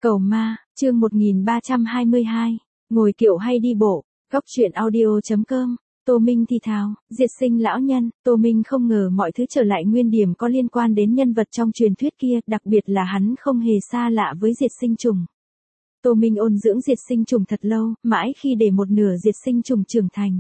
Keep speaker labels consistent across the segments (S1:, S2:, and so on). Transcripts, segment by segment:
S1: Cầu ma, chương 1322, ngồi kiệu hay đi bộ, góc truyện audio.com, Tô Minh thì thào, diệt sinh lão nhân, Tô Minh không ngờ mọi thứ trở lại nguyên điểm có liên quan đến nhân vật trong truyền thuyết kia, đặc biệt là hắn không hề xa lạ với diệt sinh trùng. Tô Minh ôn dưỡng diệt sinh trùng thật lâu, mãi khi để một nửa diệt sinh trùng trưởng thành.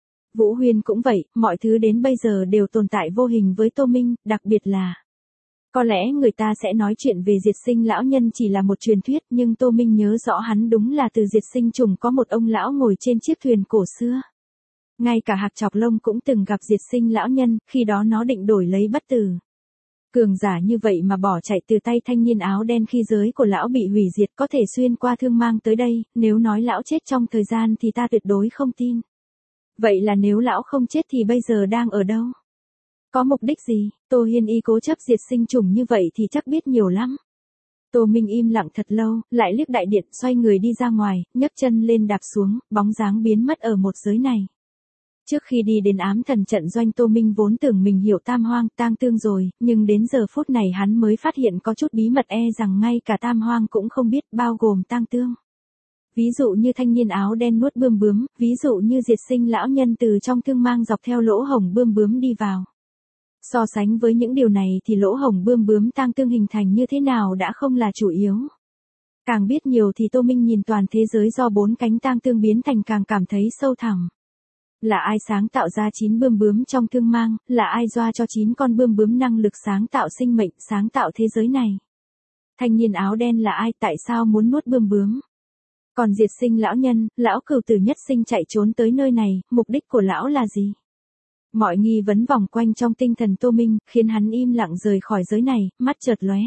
S1: Vũ Huyên cũng vậy, mọi thứ đến bây giờ đều tồn tại vô hình với Tô Minh, đặc biệt là có lẽ người ta sẽ nói chuyện về diệt sinh lão nhân chỉ là một truyền thuyết, nhưng Tô Minh nhớ rõ hắn đúng là từ diệt sinh trùng có một ông lão ngồi trên chiếc thuyền cổ xưa. Ngay cả Hạc Chọc Lông cũng từng gặp diệt sinh lão nhân, khi đó nó định đổi lấy bất tử. Cường giả như vậy mà bỏ chạy từ tay thanh niên áo đen khi giới của lão bị hủy diệt, có thể xuyên qua thương mang tới đây, nếu nói lão chết trong thời gian thì ta tuyệt đối không tin. Vậy là nếu lão không chết thì bây giờ đang ở đâu? Có mục đích gì? Tô Hiên Y cố chấp diệt sinh trùng như vậy thì chắc biết nhiều lắm. Tô Minh im lặng thật lâu, lại liếc đại điện, xoay người đi ra ngoài, nhấc chân lên đạp xuống, bóng dáng biến mất ở một giới này. Trước khi đi đến ám thần trận doanh, Tô Minh vốn tưởng mình hiểu Tam Hoang, Tang Tương rồi, nhưng đến giờ phút này hắn mới phát hiện có chút bí mật rằng ngay cả Tam Hoang cũng không biết, bao gồm Tang Tương. Ví dụ như thanh niên áo đen nuốt bươm bướm, ví dụ như diệt sinh lão nhân từ trong thương mang dọc theo lỗ hổng bươm bướm đi vào. So sánh với những điều này thì lỗ hổng bươm bướm Tang Tương hình thành như thế nào đã không là chủ yếu. Càng biết nhiều thì Tô Minh nhìn toàn thế giới do bốn cánh Tang Tương biến thành càng cảm thấy sâu thẳm. Là ai sáng tạo ra 9 bươm bướm trong thương mang, là ai doa cho 9 con bươm bướm năng lực sáng tạo sinh mệnh, sáng tạo thế giới này? Thanh niên áo đen là ai, tại sao muốn nuốt bươm bướm? Còn diệt sinh lão nhân, lão cửu tử nhất sinh chạy trốn tới nơi này, mục đích của lão là gì? Mọi nghi vấn vòng quanh trong tinh thần Tô Minh, khiến hắn im lặng rời khỏi giới này, mắt chợt lóe.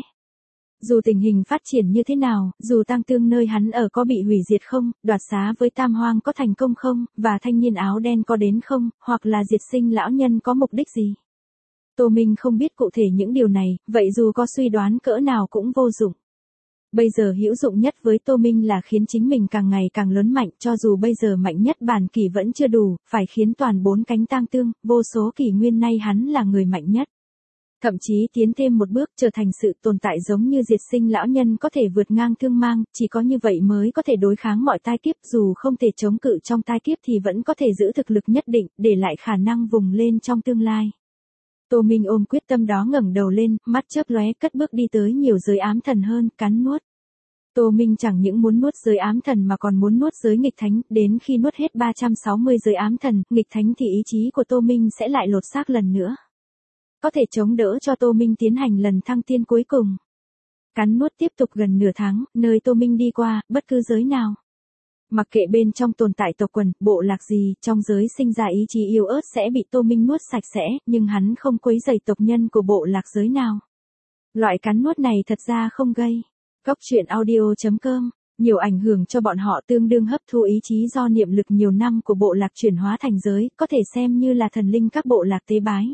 S1: Dù tình hình phát triển như thế nào, dù Tang Tương nơi hắn ở có bị hủy diệt không, đoạt xá với Tam Hoang có thành công không, và thanh niên áo đen có đến không, hoặc là diệt sinh lão nhân có mục đích gì. Tô Minh không biết cụ thể những điều này, vậy dù có suy đoán cỡ nào cũng vô dụng. Bây giờ hữu dụng nhất với Tô Minh là khiến chính mình càng ngày càng lớn mạnh, cho dù bây giờ mạnh nhất bản kỷ vẫn chưa đủ, phải khiến toàn bốn cánh Tang Tương, vô số kỷ nguyên nay hắn là người mạnh nhất. Thậm chí tiến thêm một bước, trở thành sự tồn tại giống như diệt sinh lão nhân, có thể vượt ngang thương mang, chỉ có như vậy mới có thể đối kháng mọi tai kiếp, dù không thể chống cự trong tai kiếp thì vẫn có thể giữ thực lực nhất định, để lại khả năng vùng lên trong tương lai. Tô Minh ôm quyết tâm đó ngẩng đầu lên, mắt chớp lóe, cất bước đi tới nhiều giới ám thần hơn, cắn nuốt. Tô Minh chẳng những muốn nuốt giới ám thần mà còn muốn nuốt giới nghịch thánh, đến khi nuốt hết 360 giới ám thần, nghịch thánh thì ý chí của Tô Minh sẽ lại lột xác lần nữa. Có thể chống đỡ cho Tô Minh tiến hành lần thăng tiên cuối cùng. Cắn nuốt tiếp tục gần nửa tháng, nơi Tô Minh đi qua, bất cứ giới nào. Mặc kệ bên trong tồn tại tộc quần, bộ lạc gì, trong giới sinh ra ý chí yếu ớt sẽ bị Tô Minh nuốt sạch sẽ, nhưng hắn không quấy rầy tộc nhân của bộ lạc giới nào. Loại cắn nuốt này thật ra không gây. Góc truyện audio.com, nhiều ảnh hưởng cho bọn họ tương đương hấp thu ý chí do niệm lực nhiều năm của bộ lạc chuyển hóa thành giới, có thể xem như là thần linh các bộ lạc tế bái.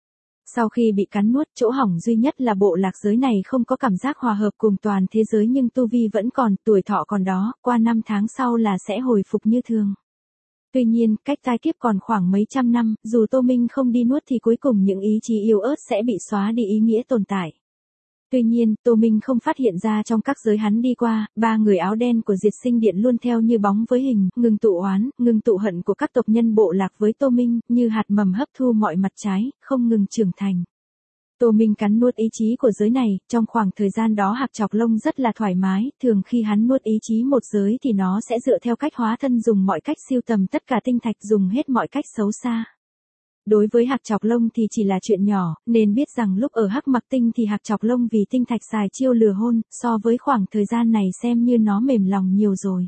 S1: Sau khi bị cắn nuốt, chỗ hỏng duy nhất là bộ lạc giới này không có cảm giác hòa hợp cùng toàn thế giới, nhưng tu vi vẫn còn, tuổi thọ còn đó, qua 5 tháng sau là sẽ hồi phục như thường. Tuy nhiên, cách tai kiếp còn khoảng mấy trăm năm, dù Tô Minh không đi nuốt thì cuối cùng những ý chí yếu ớt sẽ bị xóa đi ý nghĩa tồn tại. Tuy nhiên, Tô Minh không phát hiện ra trong các giới hắn đi qua, 3 người áo đen của diệt sinh điện luôn theo như bóng với hình, ngừng tụ oán, ngừng tụ hận của các tộc nhân bộ lạc với Tô Minh, như hạt mầm hấp thu mọi mặt trái, không ngừng trưởng thành. Tô Minh cắn nuốt ý chí của giới này, trong khoảng thời gian đó Hạc Chọc Lông rất là thoải mái, thường khi hắn nuốt ý chí một giới thì nó sẽ dựa theo cách hóa thân, dùng mọi cách siêu tầm tất cả tinh thạch, dùng hết mọi cách xấu xa. Đối với Hạc Chọc Lông thì chỉ là chuyện nhỏ, nên biết rằng lúc ở Hắc Mặc Tinh thì Hạc Chọc Lông vì tinh thạch xài chiêu lừa hôn, so với khoảng thời gian này xem như nó mềm lòng nhiều rồi.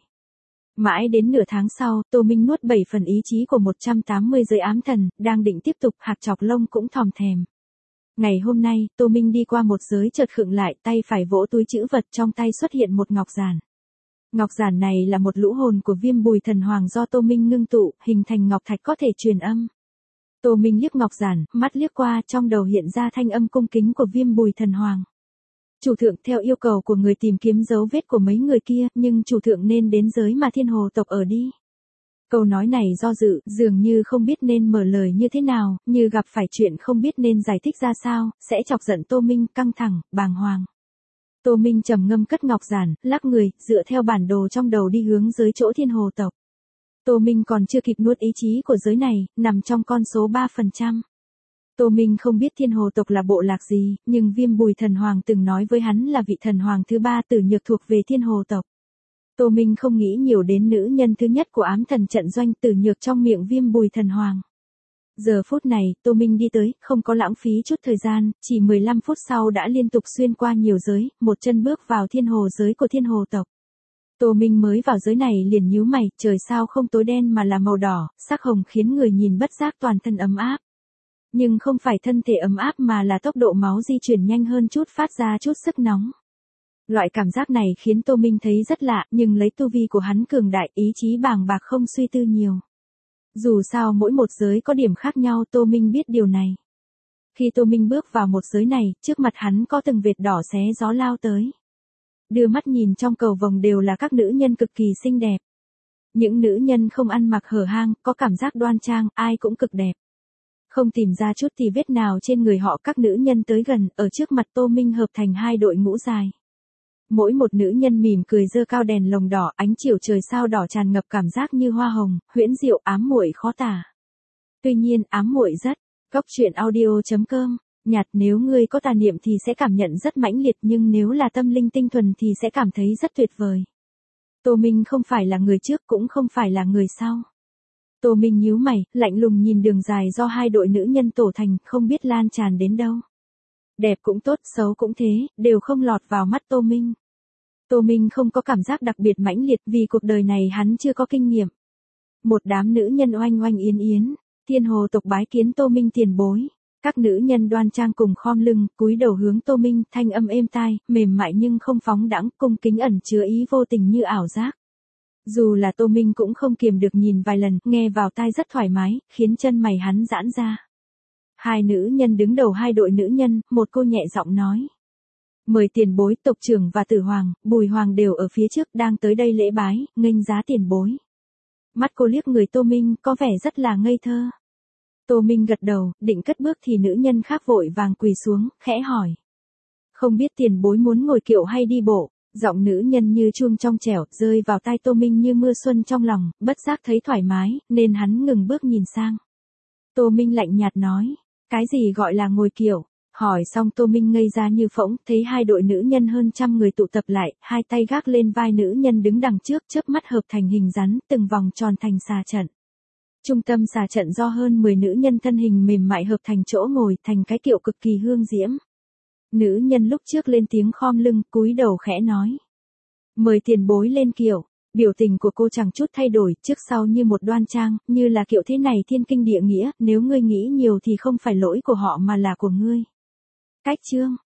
S1: Mãi đến nửa tháng sau, Tô Minh nuốt 7 phần ý chí của 180 giới ám thần, đang định tiếp tục, Hạc Chọc Lông cũng thòm thèm. Ngày hôm nay, Tô Minh đi qua một giới chợt khựng lại, tay phải vỗ túi trữ vật, trong tay xuất hiện một ngọc giản. Ngọc giản này là một lũ hồn của Viêm Bùi Thần Hoàng do Tô Minh ngưng tụ, hình thành ngọc thạch có thể truyền âm. Tô Minh liếc ngọc giản, mắt liếc qua, trong đầu hiện ra thanh âm cung kính của Viêm Bùi Thần Hoàng. Chủ thượng, theo yêu cầu của người tìm kiếm dấu vết của mấy người kia, nhưng chủ thượng nên đến giới mà Thiên Hồ tộc ở đi. Câu nói này do dự, dường như không biết nên mở lời như thế nào, như gặp phải chuyện không biết nên giải thích ra sao, sẽ chọc giận Tô Minh, căng thẳng, bàng hoàng. Tô Minh trầm ngâm cất ngọc giản, lắc người, dựa theo bản đồ trong đầu đi hướng dưới chỗ Thiên Hồ tộc. Tô Minh còn chưa kịp nuốt ý chí của giới này, nằm trong con số 3%. Tô Minh không biết Thiên Hồ tộc là bộ lạc gì, nhưng Viêm Bùi Thần Hoàng từng nói với hắn là vị thần hoàng thứ 3 Tử Nhược thuộc về Thiên Hồ tộc. Tô Minh không nghĩ nhiều đến nữ nhân thứ nhất của ám thần trận doanh Tử Nhược trong miệng Viêm Bùi Thần Hoàng. Giờ phút này, Tô Minh đi tới, không có lãng phí chút thời gian, chỉ 15 phút sau đã liên tục xuyên qua nhiều giới, một chân bước vào Thiên Hồ giới của Thiên Hồ tộc. Tô Minh mới vào giới này liền nhíu mày, trời sao không tối đen mà là màu đỏ, sắc hồng khiến người nhìn bất giác toàn thân ấm áp. Nhưng không phải thân thể ấm áp mà là tốc độ máu di chuyển nhanh hơn chút, phát ra chút sức nóng. Loại cảm giác này khiến Tô Minh thấy rất lạ, nhưng lấy tu vi của hắn cường đại, ý chí bàng bạc không suy tư nhiều. Dù sao mỗi một giới có điểm khác nhau, Tô Minh biết điều này. Khi Tô Minh bước vào một giới này, trước mặt hắn có từng vệt đỏ xé gió lao tới. Đưa mắt nhìn trong cầu vồng đều là các nữ nhân cực kỳ xinh đẹp. Những nữ nhân không ăn mặc hở hang, có cảm giác đoan trang, ai cũng cực đẹp. Không tìm ra chút tì vết nào trên người họ, các nữ nhân tới gần, ở trước mặt Tô Minh hợp thành hai đội ngũ dài. Mỗi một nữ nhân mỉm cười giơ cao đèn lồng đỏ, ánh chiều trời sao đỏ tràn ngập cảm giác như hoa hồng, huyễn diệu ám muội khó tả. Tuy nhiên, ám muội rất. Cốc truyện audio.com, nhạt, nếu ngươi có tà niệm thì sẽ cảm nhận rất mãnh liệt, nhưng nếu là tâm linh tinh thuần thì sẽ cảm thấy rất tuyệt vời. Tô Minh không phải là người trước, cũng không phải là người sau. Tô Minh nhíu mày, lạnh lùng nhìn đường dài do hai đội nữ nhân tổ thành, không biết lan tràn đến đâu. Đẹp cũng tốt, xấu cũng thế, đều không lọt vào mắt Tô Minh. Tô Minh không có cảm giác đặc biệt mãnh liệt vì cuộc đời này hắn chưa có kinh nghiệm. Một đám nữ nhân oanh oanh yến yến, Thiên Hồ tộc bái kiến Tô Minh tiền bối. Các nữ nhân đoan trang cùng khom lưng, cúi đầu hướng Tô Minh, thanh âm êm tai, mềm mại nhưng không phóng đãng, cung kính ẩn chứa ý vô tình như ảo giác. Dù là Tô Minh cũng không kiềm được nhìn vài lần, nghe vào tai rất thoải mái, khiến chân mày hắn giãn ra. Hai nữ nhân đứng đầu hai đội nữ nhân, một cô nhẹ giọng nói. Mời tiền bối, tộc trưởng và Tử Hoàng, Bùi Hoàng đều ở phía trước, đang tới đây lễ bái, nghênh giá tiền bối. Mắt cô liếc người Tô Minh, có vẻ rất là ngây thơ. Tô Minh gật đầu, định cất bước thì nữ nhân khác vội vàng quỳ xuống, khẽ hỏi. Không biết tiền bối muốn ngồi kiệu hay đi bộ? Giọng nữ nhân như chuông trong trẻo, rơi vào tai Tô Minh như mưa xuân trong lòng, bất giác thấy thoải mái, nên hắn ngừng bước nhìn sang. Tô Minh lạnh nhạt nói, cái gì gọi là ngồi kiệu? Hỏi xong Tô Minh ngây ra như phỗng, thấy hai đội nữ nhân hơn 100 người tụ tập lại, hai tay gác lên vai nữ nhân đứng đằng trước, chớp mắt hợp thành hình rắn, từng vòng tròn thành xà trận. Trung tâm xà trận do hơn 10 nữ nhân thân hình mềm mại hợp thành chỗ ngồi, thành cái kiệu cực kỳ hương diễm. Nữ nhân lúc trước lên tiếng khom lưng, cúi đầu khẽ nói. Mời tiền bối lên kiệu. Biểu tình của cô chẳng chút thay đổi, trước sau như một đoan trang, như là kiệu thế này thiên kinh địa nghĩa, nếu ngươi nghĩ nhiều thì không phải lỗi của họ mà là của ngươi. Cách chương.